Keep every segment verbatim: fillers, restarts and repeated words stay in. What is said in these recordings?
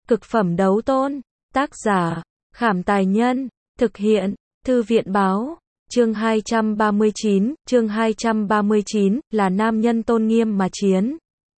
Cực phẩm đấu tôn. Tác giả, Khảm Tài Nhân. Thực hiện, Thư viện Báo. Chương hai trăm ba mươi chín, chương hai trăm ba mươi chín, là nam nhân tôn nghiêm mà chiến.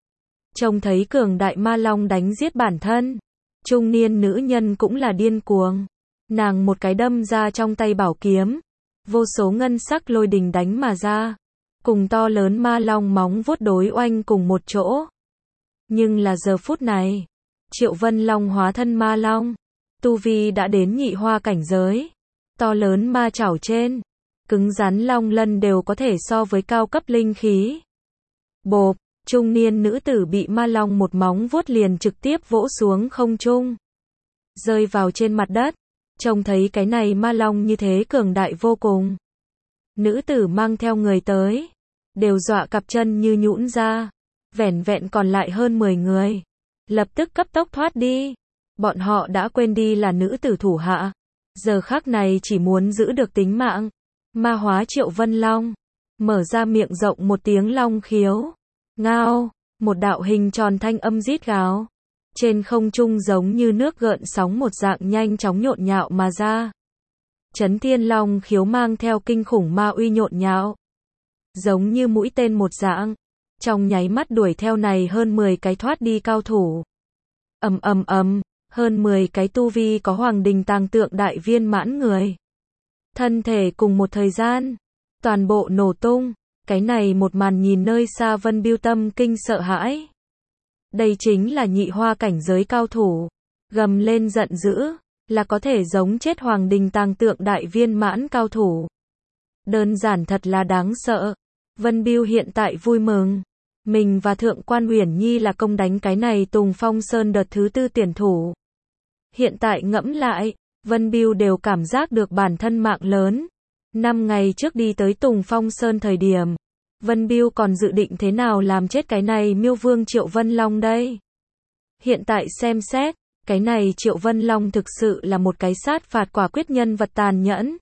Trông thấy cường đại ma long đánh giết bản thân. Trung niên nữ nhân cũng là điên cuồng. Nàng một cái đâm ra trong tay bảo kiếm. Vô số ngân sắc lôi đình đánh mà ra. Cùng to lớn ma long móng vuốt đối oanh cùng một chỗ. Nhưng là giờ phút này, Triệu Vân Long hóa thân ma long. Tu vi đã đến nhị hoa cảnh giới. To lớn ma chảo trên. Cứng rắn long lân đều có thể so với cao cấp linh khí. Bộp, trung niên nữ tử bị ma long một móng vuốt liền trực tiếp vỗ xuống không trung. Rơi vào trên mặt đất. Trông thấy cái này ma long như thế cường đại vô cùng. Nữ tử mang theo người tới. Đều dọa cặp chân như nhũn ra. Vẻn vẹn còn lại hơn mười người. Lập tức cấp tốc thoát đi. Bọn họ đã quên đi là nữ tử thủ hạ. Giờ khắc này chỉ muốn giữ được tính mạng. Ma hóa Triệu Vân Long. Mở ra miệng rộng một tiếng long khiếu. Ngao. Một đạo hình tròn thanh âm rít gào. Trên không trung giống như nước gợn sóng một dạng nhanh chóng nhộn nhạo mà ra. Chấn thiên long khiếu mang theo kinh khủng ma uy nhộn nhạo. Giống như mũi tên một dạng. Trong nháy mắt đuổi theo này hơn mười cái thoát đi cao thủ. Ầm ầm ầm, hơn mười cái tu vi có hoàng đình tàng tượng đại viên mãn người. Thân thể cùng một thời gian, toàn bộ nổ tung, cái này một màn nhìn nơi xa Vân Bưu tâm kinh sợ hãi. Đây chính là nhị hoa cảnh giới cao thủ, gầm lên giận dữ, là có thể giống chết hoàng đình tàng tượng đại viên mãn cao thủ. Đơn giản thật là đáng sợ. Vân Bưu hiện tại vui mừng. Mình và Thượng quan Uyển Nhi là công đánh cái này Tùng Phong Sơn đợt thứ tư tuyển thủ. Hiện tại ngẫm lại, Vân Bưu đều cảm giác được bản thân mạng lớn. Năm ngày trước đi tới Tùng Phong Sơn thời điểm, Vân Bưu còn dự định thế nào làm chết cái này Miêu Vương Triệu Vân Long đây. Hiện tại xem xét, cái này Triệu Vân Long thực sự là một cái sát phạt quả quyết nhân vật tàn nhẫn.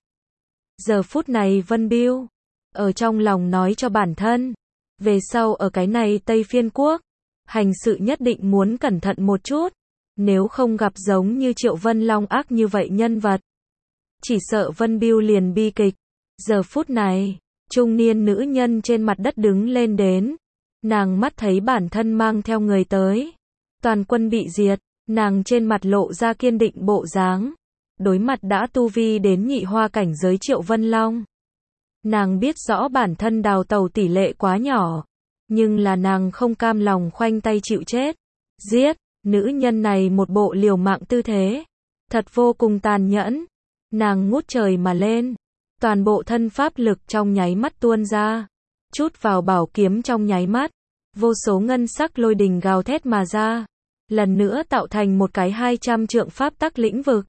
Giờ phút này Vân Bưu ở trong lòng nói cho bản thân, về sau ở cái này Tây Phiên Quốc, hành sự nhất định muốn cẩn thận một chút, nếu không gặp giống như Triệu Vân Long ác như vậy nhân vật, chỉ sợ Vân Bưu liền bi kịch. Giờ phút này, trung niên nữ nhân trên mặt đất đứng lên đến, nàng mắt thấy bản thân mang theo người tới, toàn quân bị diệt, nàng trên mặt lộ ra kiên định bộ dáng, đối mặt đã tu vi đến nhị hoa cảnh giới Triệu Vân Long. Nàng biết rõ bản thân đào tẩu tỷ lệ quá nhỏ, nhưng là nàng không cam lòng khoanh tay chịu chết. Giết, nữ nhân này một bộ liều mạng tư thế, thật vô cùng tàn nhẫn. Nàng ngút trời mà lên, toàn bộ thân pháp lực trong nháy mắt tuôn ra, chút vào bảo kiếm trong nháy mắt, vô số ngân sắc lôi đình gào thét mà ra, lần nữa tạo thành một cái hai trăm trượng pháp tắc lĩnh vực.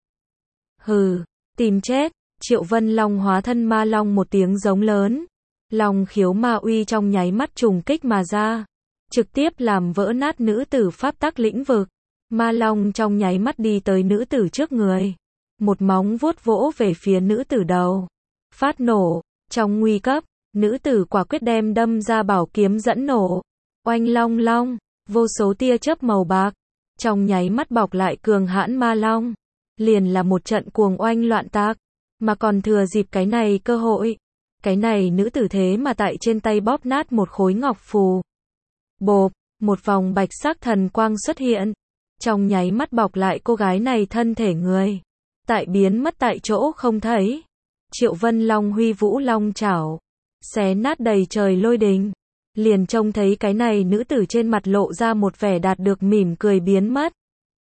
Hừ, tìm chết. Triệu Vân Long hóa thân ma long một tiếng giống lớn, long khiếu ma uy trong nháy mắt trùng kích mà ra, trực tiếp làm vỡ nát nữ tử pháp tắc lĩnh vực. Ma long trong nháy mắt đi tới nữ tử trước người, một móng vuốt vỗ về phía nữ tử đầu, phát nổ. Trong nguy cấp, nữ tử quả quyết đem đâm ra bảo kiếm dẫn nổ, oanh long long, vô số tia chớp màu bạc trong nháy mắt bọc lại cường hãn ma long, liền là một trận cuồng oanh loạn tạc. Mà còn thừa dịp cái này cơ hội, cái này nữ tử thế mà tại trên tay bóp nát một khối ngọc phù. Bộp, một vòng bạch sắc thần quang xuất hiện, trong nháy mắt bọc lại cô gái này thân thể người, tại biến mất tại chỗ không thấy. Triệu Vân Long huy vũ long chảo, xé nát đầy trời lôi đình, liền trông thấy cái này nữ tử trên mặt lộ ra một vẻ đạt được mỉm cười biến mất.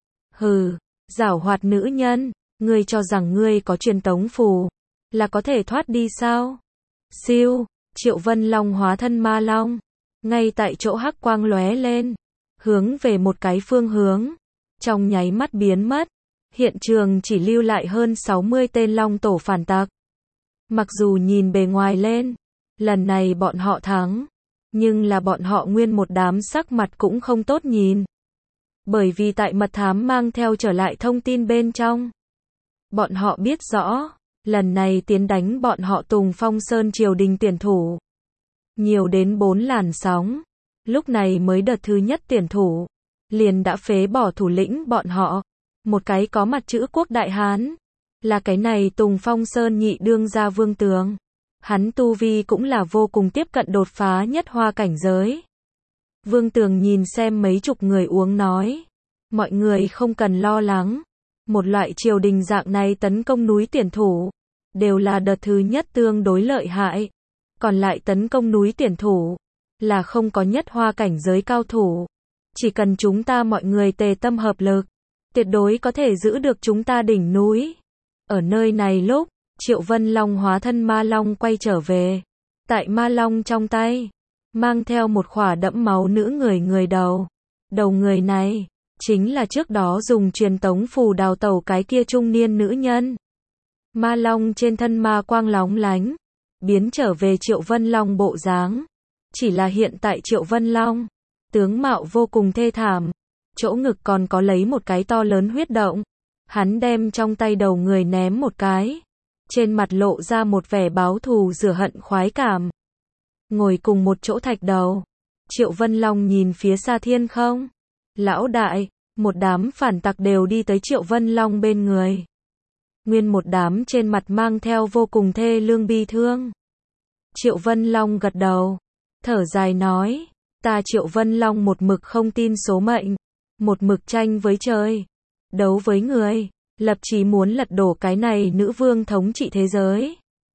Hừ, giảo hoạt nữ nhân. Ngươi cho rằng ngươi có truyền tống phù, là có thể thoát đi sao? Siêu, Triệu Vân Long hóa thân ma long, ngay tại chỗ hắc quang lóe lên, hướng về một cái phương hướng, trong nháy mắt biến mất. Hiện trường chỉ lưu lại hơn sáu mươi tên long tổ phản tặc. Mặc dù nhìn bề ngoài lên, lần này bọn họ thắng, nhưng là bọn họ nguyên một đám sắc mặt cũng không tốt nhìn. Bởi vì tại mật thám mang theo trở lại thông tin bên trong, bọn họ biết rõ, lần này tiến đánh bọn họ Tùng Phong Sơn triều đình tuyển thủ. Nhiều đến bốn làn sóng. Lúc này mới đợt thứ nhất tuyển thủ. Liền đã phế bỏ thủ lĩnh bọn họ. một cái có mặt chữ quốc đại hán. Là cái này Tùng Phong Sơn nhị đương gia Vương Tường. Hắn tu vi cũng là vô cùng tiếp cận đột phá nhất hoa cảnh giới. Vương Tường nhìn xem mấy chục người uống nói. Mọi người không cần lo lắng. Một loại triều đình dạng này tấn công núi Tiền Thủ. Đều là đợt thứ nhất tương đối lợi hại. Còn lại tấn công núi Tiền Thủ. Là không có nhất hoa cảnh giới cao thủ. Chỉ cần chúng ta mọi người tề tâm hợp lực. Tuyệt đối có thể giữ được chúng ta đỉnh núi. Ở nơi này lúc, Triệu Vân Long hóa thân Ma Long quay trở về. Tại Ma Long trong tay, mang theo một khỏa đẫm máu nữ người người đầu. Đầu người này, chính là trước đó dùng truyền tống phù đào tẩu cái kia trung niên nữ nhân. Ma Long trên thân ma quang lóng lánh, biến trở về Triệu Vân Long bộ dáng. Chỉ là hiện tại Triệu Vân Long, tướng mạo vô cùng thê thảm. Chỗ ngực còn có lấy một cái to lớn huyết động. Hắn đem trong tay đầu người ném một cái. Trên mặt lộ ra một vẻ báo thù rửa hận khoái cảm. Ngồi cùng một chỗ thạch đầu. Triệu Vân Long nhìn phía xa thiên không. Lão đại, một đám phản tặc đều đi tới Triệu Vân Long bên người. Nguyên một đám trên mặt mang theo vô cùng thê lương bi thương. Triệu Vân Long gật đầu. Thở dài nói. Ta Triệu Vân Long một mực không tin số mệnh. Một mực tranh với trời. Đấu với người. Lập chí muốn lật đổ cái này nữ vương thống trị thế giới.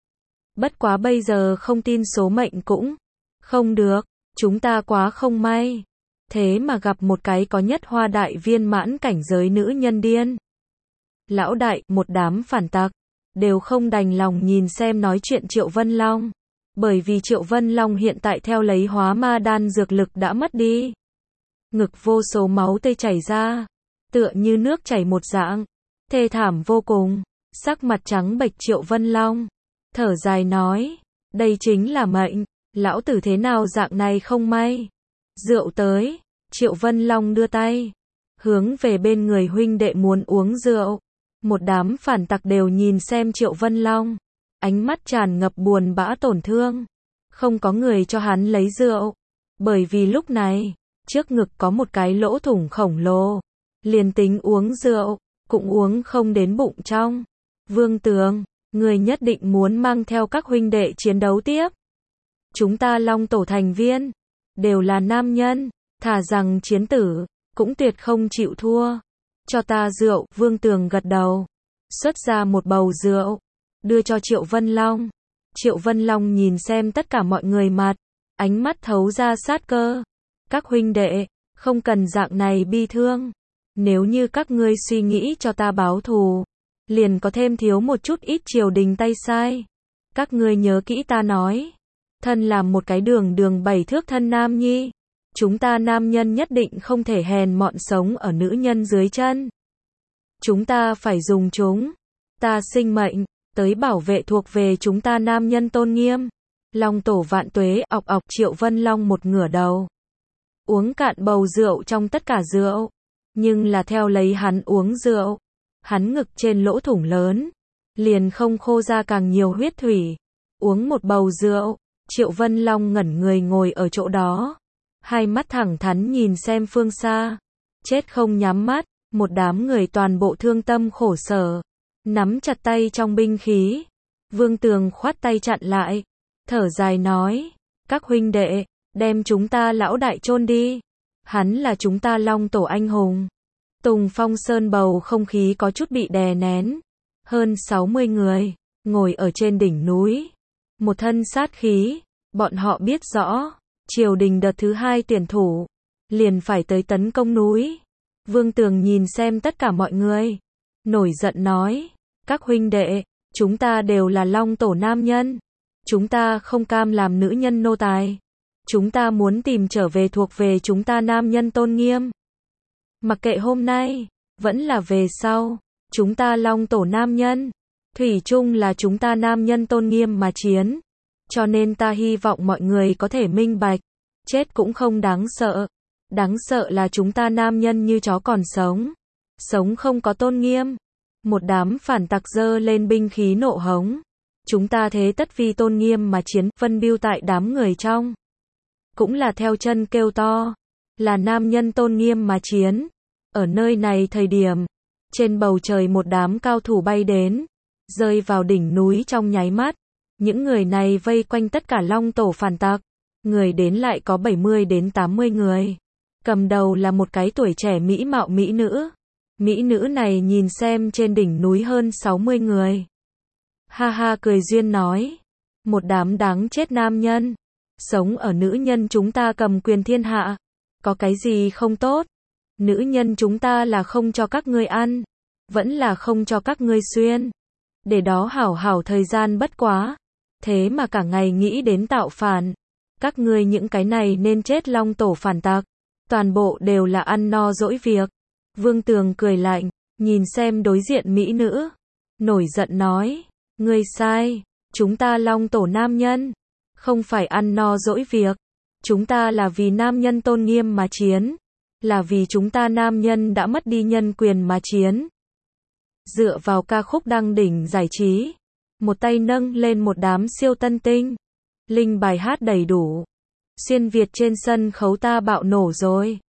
Bất quá bây giờ không tin số mệnh cũng không được. Chúng ta quá không may. Thế mà gặp một cái có nhất hoa đại viên mãn cảnh giới nữ nhân điên. Lão đại, một đám phản tặc. Đều không đành lòng nhìn xem nói chuyện Triệu Vân Long. Bởi vì Triệu Vân Long hiện tại theo lấy hóa ma đan dược lực đã mất đi. Ngực vô số máu tươi chảy ra. Tựa như nước chảy một dạng. Thê thảm vô cùng. Sắc mặt trắng bệch Triệu Vân Long. Thở dài nói. Đây chính là mệnh. Lão tử thế nào dạng này không may. Rượu tới. Triệu Vân Long đưa tay. Hướng về bên người huynh đệ muốn uống rượu. Một đám phản tặc đều nhìn xem Triệu Vân Long. Ánh mắt tràn ngập buồn bã tổn thương. Không có người cho hắn lấy rượu. Bởi vì lúc này, trước ngực có một cái lỗ thủng khổng lồ. Liền tính uống rượu, cũng uống không đến bụng trong. Vương Tường, người nhất định muốn mang theo các huynh đệ chiến đấu tiếp. Chúng ta Long Tổ thành viên, đều là nam nhân, thà rằng chiến tử, cũng tuyệt không chịu thua. Cho ta rượu, Vương Tường gật đầu. Xuất ra một bầu rượu, đưa cho Triệu Vân Long. Triệu Vân Long nhìn xem tất cả mọi người mặt, ánh mắt thấu ra sát cơ. Các huynh đệ, không cần dạng này bi thương. Nếu như các ngươi suy nghĩ cho ta báo thù, liền có thêm thiếu một chút ít triều đình tay sai. Các ngươi nhớ kỹ ta nói. Thân làm một cái đường đường bảy thước thân nam nhi. Chúng ta nam nhân nhất định không thể hèn mọn sống ở nữ nhân dưới chân. Chúng ta phải dùng chúng. Ta sinh mệnh, tới bảo vệ thuộc về chúng ta nam nhân tôn nghiêm. Long Tổ vạn tuế, ọc ọc. Triệu Vân Long một ngửa đầu. Uống cạn bầu rượu trong tất cả rượu. Nhưng là theo lấy hắn uống rượu. Hắn ngực trên lỗ thủng lớn. Liền không khô ra càng nhiều huyết thủy. Uống một bầu rượu. Triệu Vân Long ngẩn người ngồi ở chỗ đó. Hai mắt thẳng thắn nhìn xem phương xa. Chết không nhắm mắt. Một đám người toàn bộ thương tâm khổ sở. Nắm chặt tay trong binh khí. Vương Tường khoát tay chặn lại. Thở dài nói. Các huynh đệ, đem chúng ta lão đại chôn đi. Hắn là chúng ta Long Tổ anh hùng. Tùng Phong Sơn bầu không khí có chút bị đè nén. Hơn sáu mươi người, ngồi ở trên đỉnh núi. Một thân sát khí. Bọn họ biết rõ, triều đình đợt thứ hai tuyển thủ. Liền phải tới tấn công núi. Vương Tường nhìn xem tất cả mọi người. Nổi giận nói. Các huynh đệ, chúng ta đều là Long Tổ nam nhân. Chúng ta không cam làm nữ nhân nô tài. Chúng ta muốn tìm trở về thuộc về chúng ta nam nhân tôn nghiêm. Mặc kệ hôm nay, vẫn là về sau. Chúng ta Long Tổ nam nhân. Thủy chung là chúng ta nam nhân tôn nghiêm mà chiến. Cho nên ta hy vọng mọi người có thể minh bạch. Chết cũng không đáng sợ. Đáng sợ là chúng ta nam nhân như chó còn sống. Sống không có tôn nghiêm. Một đám phản tặc giơ lên binh khí nộ hống. Chúng ta thế tất vì tôn nghiêm mà chiến. Phân biêu tại đám người trong. Cũng là theo chân kêu to. Là nam nhân tôn nghiêm mà chiến. Ở nơi này thời điểm. Trên bầu trời một đám cao thủ bay đến, rơi vào đỉnh núi trong nháy mắt. Những người này vây quanh tất cả Long Tổ phản tặc. Người đến lại có bảy mươi đến tám mươi người. Cầm đầu là một cái tuổi trẻ mỹ mạo mỹ nữ. Mỹ nữ này nhìn xem trên đỉnh núi hơn sáu mươi người. Ha ha cười duyên nói. Một đám đáng chết nam nhân. Sống ở nữ nhân chúng ta cầm quyền thiên hạ. Có cái gì không tốt? Nữ nhân chúng ta là không cho các ngươi ăn. Vẫn là không cho các ngươi xuyên. Để đó hảo hảo thời gian bất quá. Thế mà cả ngày nghĩ đến tạo phản. Các ngươi những cái này nên chết Long Tổ phản tặc. Toàn bộ đều là ăn no dỗi việc. Vương Tường cười lạnh, nhìn xem đối diện mỹ nữ. Nổi giận nói, ngươi sai, chúng ta Long Tổ nam nhân. Không phải ăn no dỗi việc. Chúng ta là vì nam nhân tôn nghiêm mà chiến. Là vì chúng ta nam nhân đã mất đi nhân quyền mà chiến. Dựa vào ca khúc đăng đỉnh giải trí. Một tay nâng lên một đám siêu tân tinh. Linh bài hát đầy đủ. Xuyên Việt trên sân khấu ta bạo nổ rồi.